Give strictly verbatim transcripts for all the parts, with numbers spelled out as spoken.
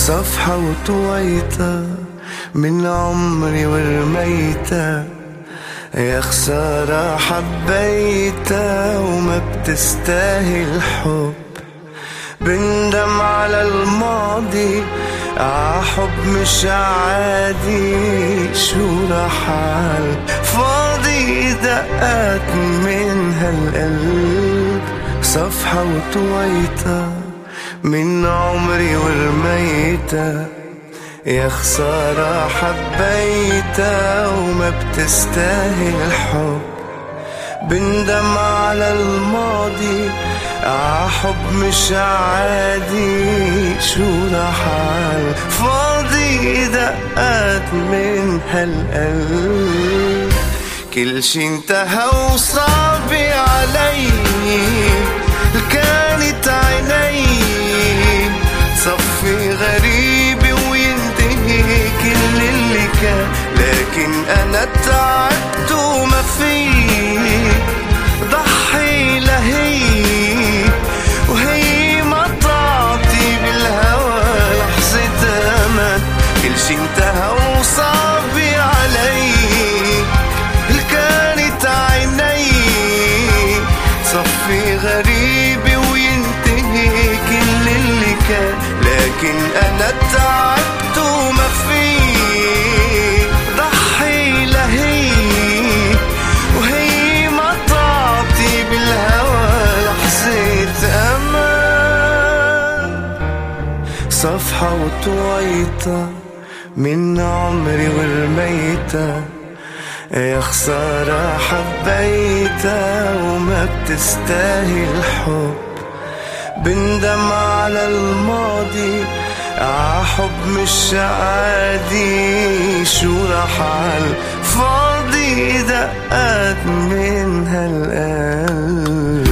صفحة وطويتها من عمري ورميتها، يا خسارة حبيتها وما بتستاهل حب. بندم على الماضي عحب مش عادي، شو رحال فاضي دقات من هالقلب. صفحة وطويتها من عمري ورميتها، يا خسارة حبيتها وما بتستاهل حب. بندم على الماضي عحب مش عادي، شو رحال فاضي دقات من هالقلب. كل شي انتهى وصعب علي، كانت عيني صفي غريب وينتهي كل اللي كان، لكن انا تعبت وما في ضحي لهي، وهي ما تعطي بالهوى لحظة أمان. كل شي انتهى وصعب علي، كانت عيني صفي غريب وينتهي كل اللي كان، لكن أنا تعبت وما في ضحي لهي، وهي ما تعطي بالهوى لحظة أمان. صفحة وطويتها من عمري ورميتها، يا خسارة حبيتها وما بتستاهل حب. بندم على الماضي عحب مش عادي، شو رحال فاضي دقات من هالقلب.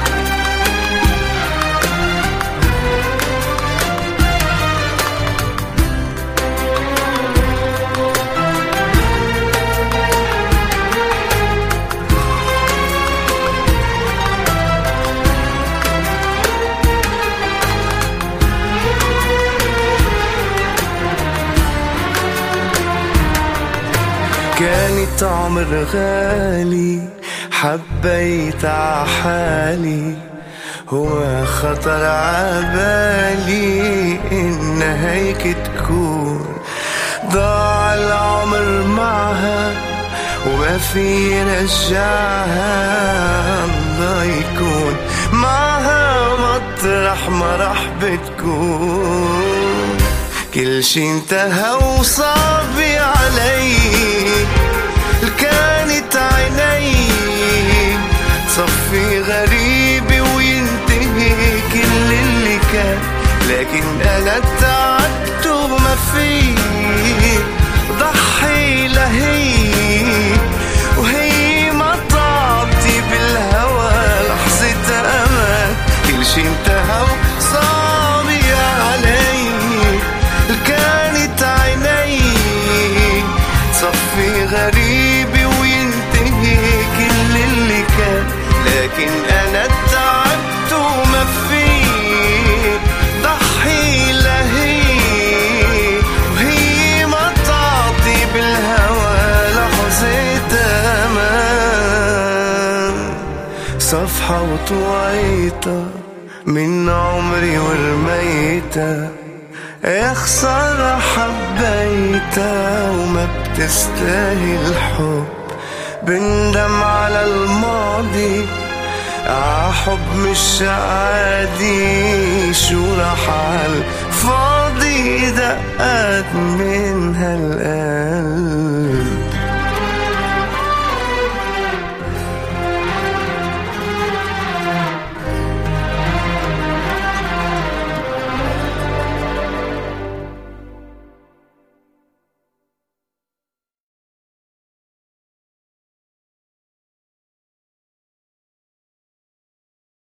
كانت عمر غالي حبيت عحالي، هو خطر عبالي إن هيك تكون. ضاع العمر معها وما في رجعها، الله يكون معها مطرح ما رح بتكون. كل شي انتهى وصعب علي، كانت عيني صفي غريب وينتهي كل اللي كان، لكن أنا تعبت وما في ضحي لهي، وهي ما تعطي بالهوى لحظة أمان. كل شي انتهى وصعب علي، كانت عيني صفي غريب وينتهي كل اللي كان، لكن أنا تعبت وما في ضحي لهي، وهي ما تعطي بالهوى لحظة أمان. صفحة وطويتها من عمري ورميتها، يا خسارة حبيتها وما بتستاهل حب. بندم على الماضي عحب مش عادي، شو رحال فاضي دقات من هالقلب.